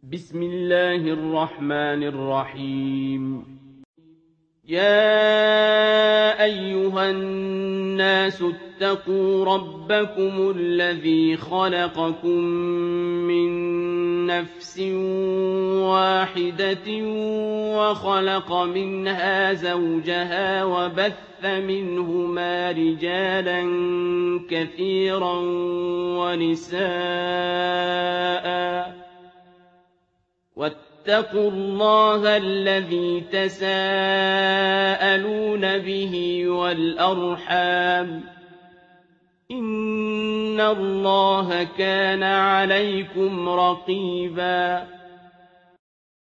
بسم الله الرحمن الرحيم يا أيها الناس اتقوا ربكم الذي خلقكم من نفس واحدة وخلق منها زوجها وبث منهما رجالا كثيرا ونساء واتقوا الله الذي تساءلون به والأرحام إن الله كان عليكم رقيبا